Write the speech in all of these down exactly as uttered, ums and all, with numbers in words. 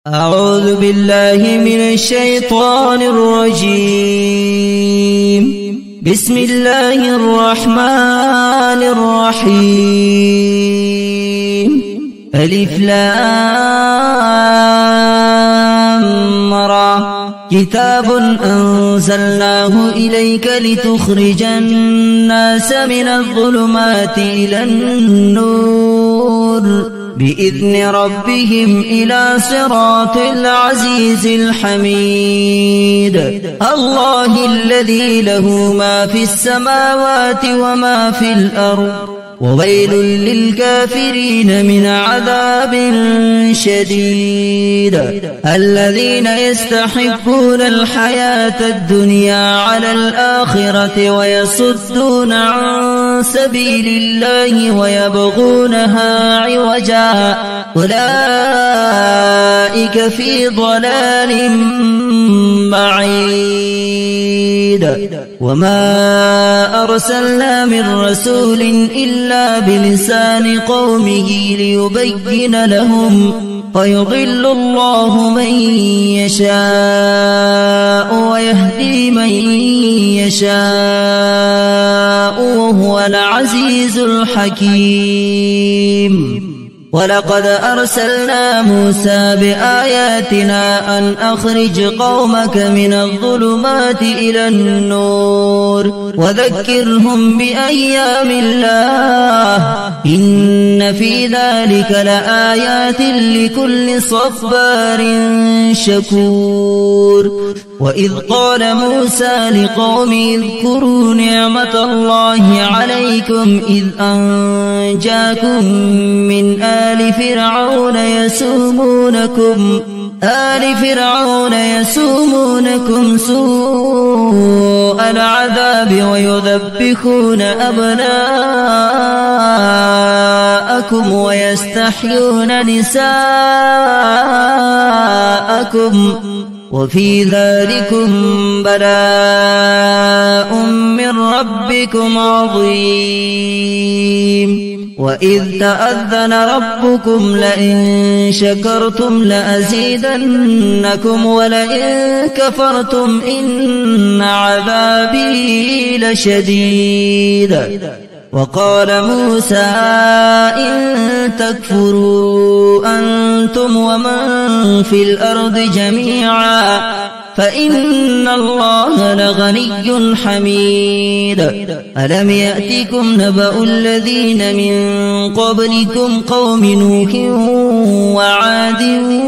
أعوذ بالله من الشيطان الرجيم. بسم الله الرحمن الرحيم. ألف لام را. كتاب أنزلناه إليك لتخرج الناس من الظلمات إلى النور بإذن ربهم إلى صراط العزيز الحميد. الله الذي له ما في السماوات وما في الأرض وويل للكافرين من عذاب شديد. الذين يستحبون الحياة الدنيا على الآخرة ويصدون عن سبيل الله ويبغونها عوجا أولئك في ضلال بعيد. وما أرسلنا من رسول إلا بلسان قومه ليبين لهم فيضل الله من يشاء ويهدي من يشاء وهو العزيز الحكيم. ولقد أرسلنا موسى بآياتنا أن أخرج قومك من الظلمات إلى النور وذكرهم بأيام الله إن في ذلك لآيات لكل صبار شكور. وإذ قال موسى لقومه اذكروا نعمة الله عليكم إذ أنجاكم من آل فرعون يسومونكم آل فرعون يسومونكم سوء العذاب ويذبحون أبناءكم ويستحيون نساءكم وفي ذلكم بلاء من ربكم عظيم. وإذ تأذن ربكم لئن شكرتم لأزيدنكم ولئن كفرتم إن عذابي لشديد. وقال موسى إن تكفروا أنتم ومن في الأرض جميعا فإن الله لغني حميد. ألم يأتكم نبأ الذين من قبلكم قوم نوح وعاد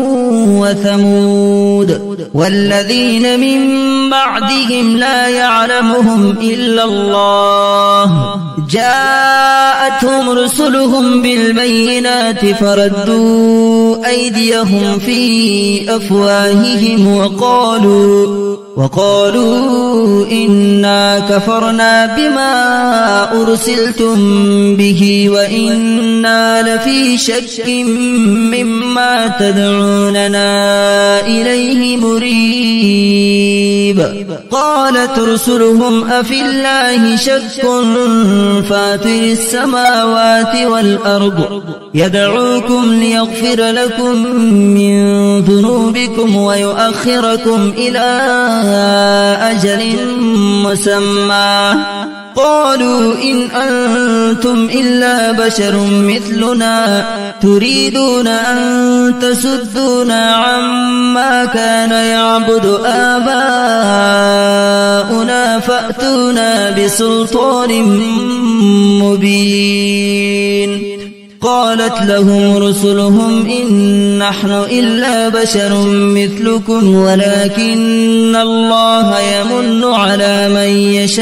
وثمود والذين من بعدهم لا يعلمهم إلا الله جاءتهم رسلهم بالبينات فردوا أيديهم في أفواههم وقالوا وقالوا إنا كفرنا بما أرسلتم به وإنا لفي شك مما تدعوننا إليه مريب. قالت رسلهم أفي الله شك فاتر السماوات والأرض يدعوكم ليغفر لكم من ذنوبكم ويؤخركم إلى أجل مسمى قالوا إن أنتم إلا بشر مثلنا تريدون أن تسدونا عما كان يعبد آباؤنا فأتونا بسلطان مبين. قالت لهم رسلهم إن نحن إلا بشر مثلكم ولكن الله يمن على من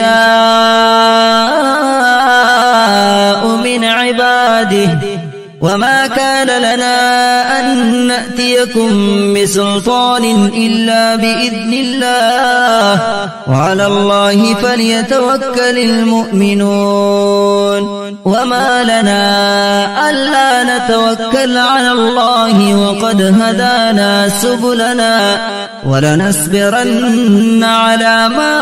يشاء من عباده وما كان لنا أن نأتيكم بسلطان إلا بإذن الله وعلى الله فليتوكل المؤمنون. وما لنا ألا نتوكل على الله وقد هدانا سبلنا ولنصبرن على ما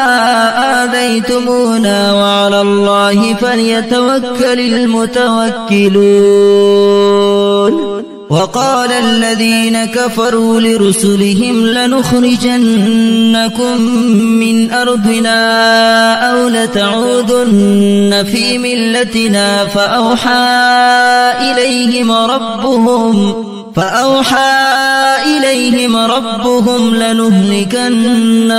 آذيتمونا وعلى الله فليتوكل المتوكلون. وقال الذين كفروا لرسلهم لنخرجنكم من أرضنا أو لتعودن في ملتنا فأوحى إليهم ربهم فأوحى إليهم ربهم لنهلكن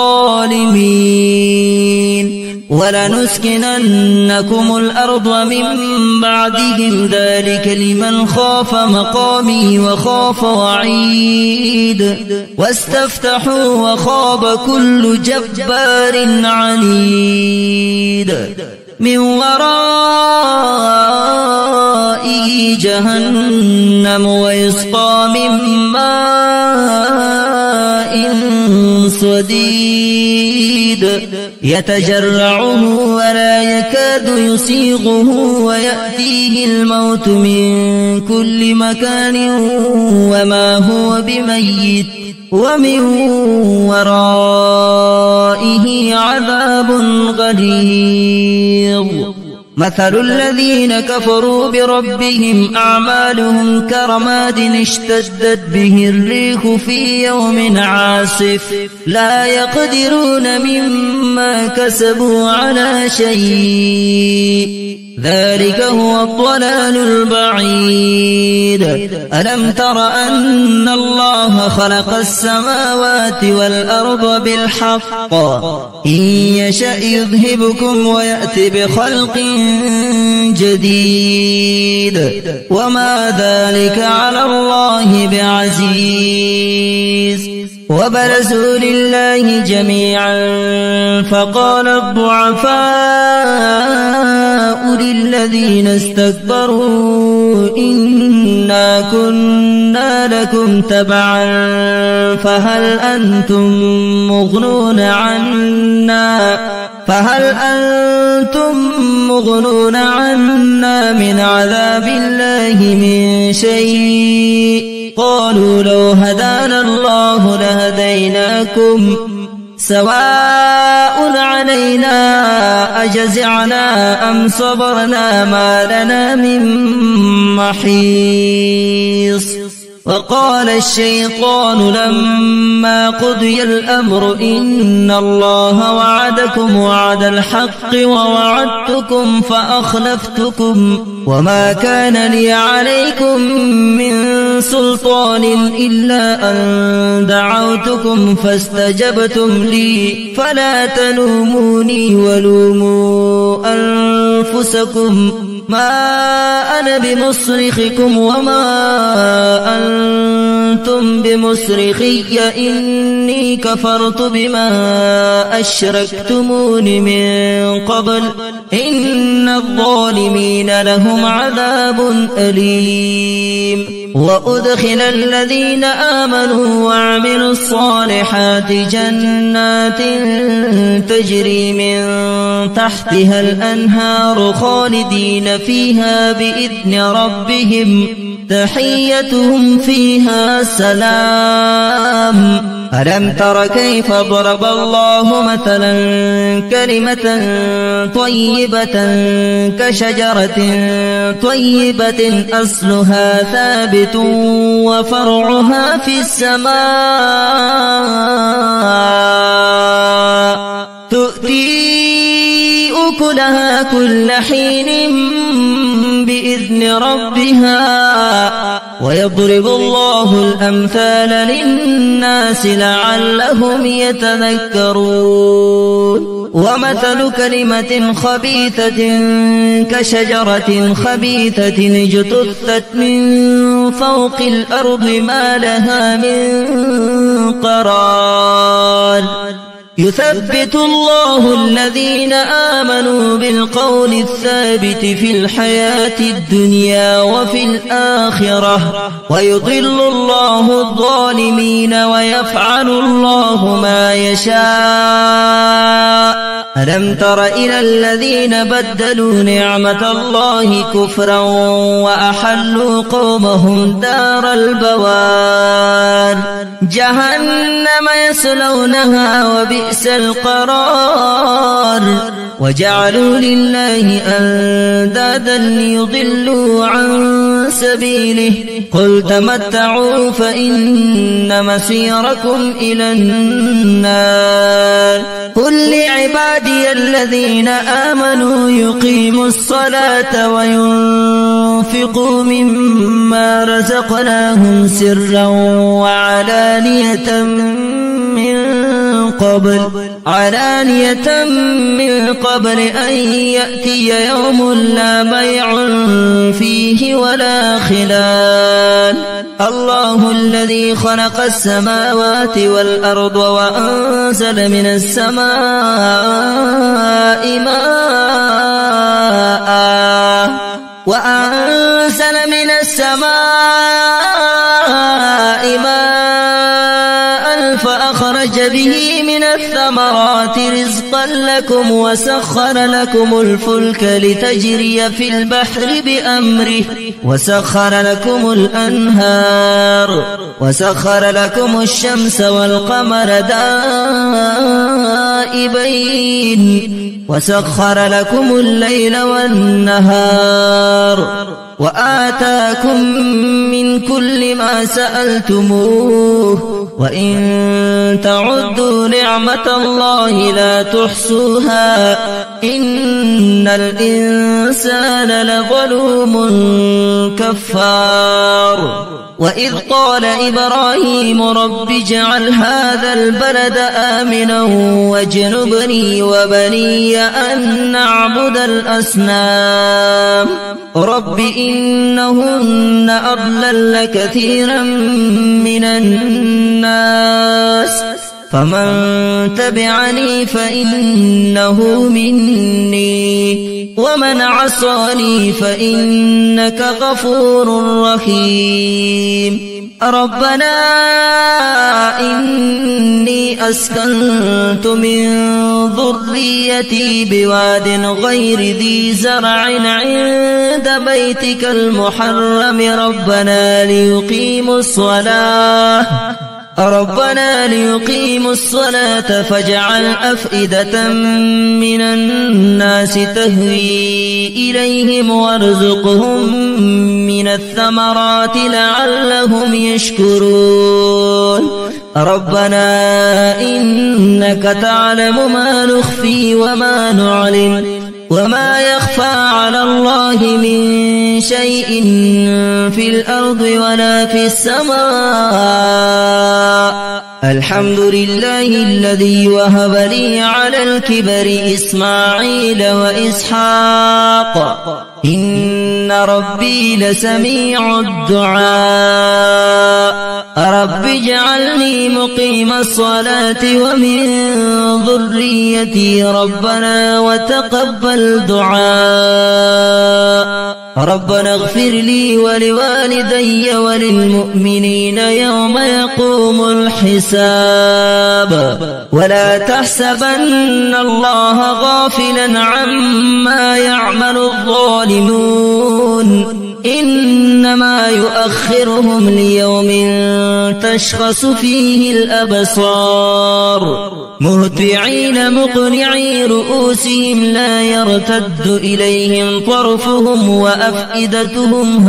الظالمين ولنسكننكم الأرض من بعدهم ذلك لمن خاف مقامي وخاف وعيد واستفتحوا وخاب كل جبار عنيد من ورائه جهنم ويسقى من ماء صديد يتجرعه ولا يكاد يسيغه ويأتيه الموت من كل مكان وما هو بميت ومن ورائه عذاب غليظ مثل الذين كفروا بربهم أعمالهم كرماد اشتدت به الريح في يوم عاصف لا يقدرون مما كسبوا على شيء ذلك هو الضلال البعيد ألم تر أن الله خلق السماوات والأرض بالحق إن يشأ يذهبكم ويأتي بخلق جديد وما ذلك على الله بعزيز وبرزوا لله جميعا فقال الضعفاء للذين استكبروا إنا كنا لكم تبعا فهل أنتم مغنون عنا فهل أنتم مغنون عنا من عذاب الله من شيء قالوا لو هدانا الله لهديناكم سواء علينا أجزعنا أم صبرنا ما لنا من محيص وقال الشيطان لما قضي الأمر إن الله وعدكم وعد الحق ووعدتكم فأخلفتكم وما كان لي عليكم من سلطان إلا أن دعوتكم فاستجبتم لي فلا تلوموني ولوموا أنفسكم ما أنا بمصرخكم وما أنتم بمصرخي إني كفرت بما أشركتمون من قبل إن الظالمين لهم عذاب أليم وأدخل الذين آمنوا وعملوا الصالحات جنات تجري من تحتها الأنهار خالدين فيها بإذن ربهم تحيتهم فيها سلام ألم تر كيف ضرب الله مثلا كلمة طيبة كشجرة طيبة أصلها ثابت وفرعها في السماء تؤتي أكلها كل حين بإذن ربها ويضرب الله الأمثال للناس لعلهم يتذكرون ومثل كلمة خبيثة كشجرة خبيثة اجتثت من فوق الأرض ما لها من قرار يثبت الله الذين آمنوا بالقول الثابت في الحياة الدنيا وفي الآخرة ويضل الله الظالمين ويفعل الله ما يشاء ألم تر إلى الذين بدلوا نعمة الله كفرا وأحلوا قومهم دار البوار جهنم يصلونها وبئس القرار وجعلوا لله أندادا ليضلوا عن سبيله قل تمتعوا فإن مسيركم إلى النار قل لعبادي الذين آمنوا يقيموا الصلاة وينفقوا مما رزقناهم سرا وعلانية من قبل علانية من قبل أن يأتي يوم لا بيع فيه ولا خلال الله الذي خلق السماوات والأرض وأنزل من السماء ماء وأنزل من السماء ماء فأخرج به من الثمرات رزقا لكم وسخر لكم الفلك لتجري في البحر بأمره وسخر لكم الأنهار وسخر لكم الشمس والقمر دائبين وسخر لكم الليل والنهار وآتاكم من كل ما سألتموه وإن تعدوا نعمة الله لا تحصوها إن الإنسان لظلوم كفار وإذ قال إبراهيم رب اجعل هذا البلد آمنا واجنبني وبني أن نعبد الأصنام رب إنهن أضللن كثيرا من الناس فمن تبعني فإنه مني ومن عصاني فإنك غفور رحيم ربنا إني أسكنت من ذريتي بواد غير ذي زرع عند بيتك المحرم ربنا ليقيموا الصلاة ربنا ليقيموا الصلاة فاجعل أفئدة من الناس تهوي إليهم وارزقهم من الثمرات لعلهم يشكرون ربنا إنك تعلم ما نخفي وما نعلن وما يخفى على الله من شيء في الأرض ولا في السماء الحمد لله الذي وهب لي على الكبر إسماعيل وإسحاق إن ربي لسميع الدعاء رب اجعلني مقيم الصلاة ومن ذريتي ربنا وتقبل دعاء ربنا اغفر لي ولوالدي وللمؤمنين يوم يقوم الحساب ولا تحسبن الله غافلا عما يعمل الظالمون إنما يؤخرهم ليوم تشخص فيه الأبصار مهطعين مقنعي رؤوسهم لا يرتد إليهم طرفهم وأفئدتهم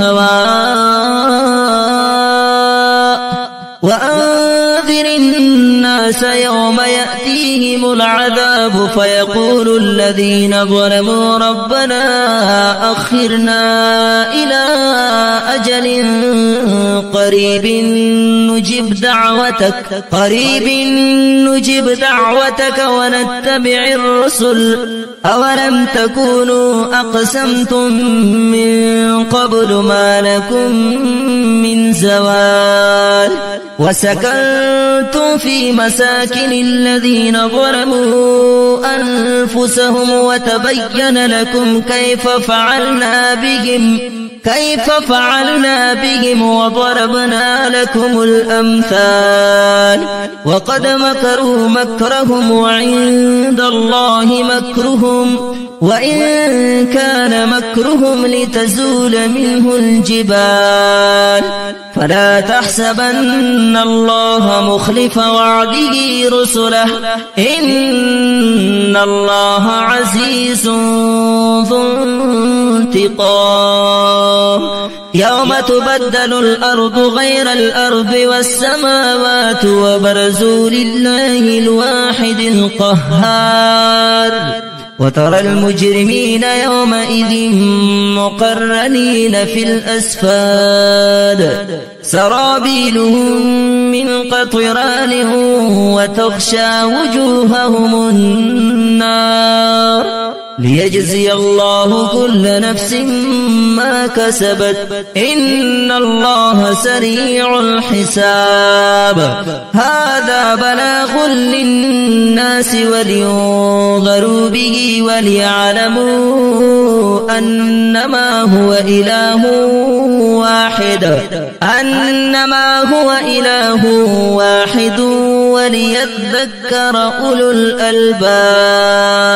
هواء وأنذر الناس يوم يأتيهم العذاب فيقول الذين ظلموا ربنا أخرنا إلى أجل قريب نجب دعوتك قريب نجب دعوتك ونتبع الرسل أولم تكونوا أقسمتم من قبل ما لكم من زوال وسكنتم في مساكن الذين ظلموا أنفسهم وتبين لكم كيف فعلنا بهم كيف فعلنا بهم وضربنا لكم الأمثال وقد مكروا مكرهم وعند الله مكرهم وإن كان مكرهم لتزول منه الجبال فلا تحسبن الله مخلف وعده رسله إن الله عزيز ذو انتقام يوم تبدل الأرض غير الأرض والسماوات وبرزوا لله الواحد القهار وترى المجرمين يومئذ مقرنين في الأسفاد سرابيلهم من قطران وتغشى وجوههم النار ليجزي الله كل نفس ما كسبت إن الله سريع الحساب هذا بلاغ للناس ولينذروا به وليعلموا أنما هو إله واحد أنما هو إله واحد وليذكر أولو الألباب.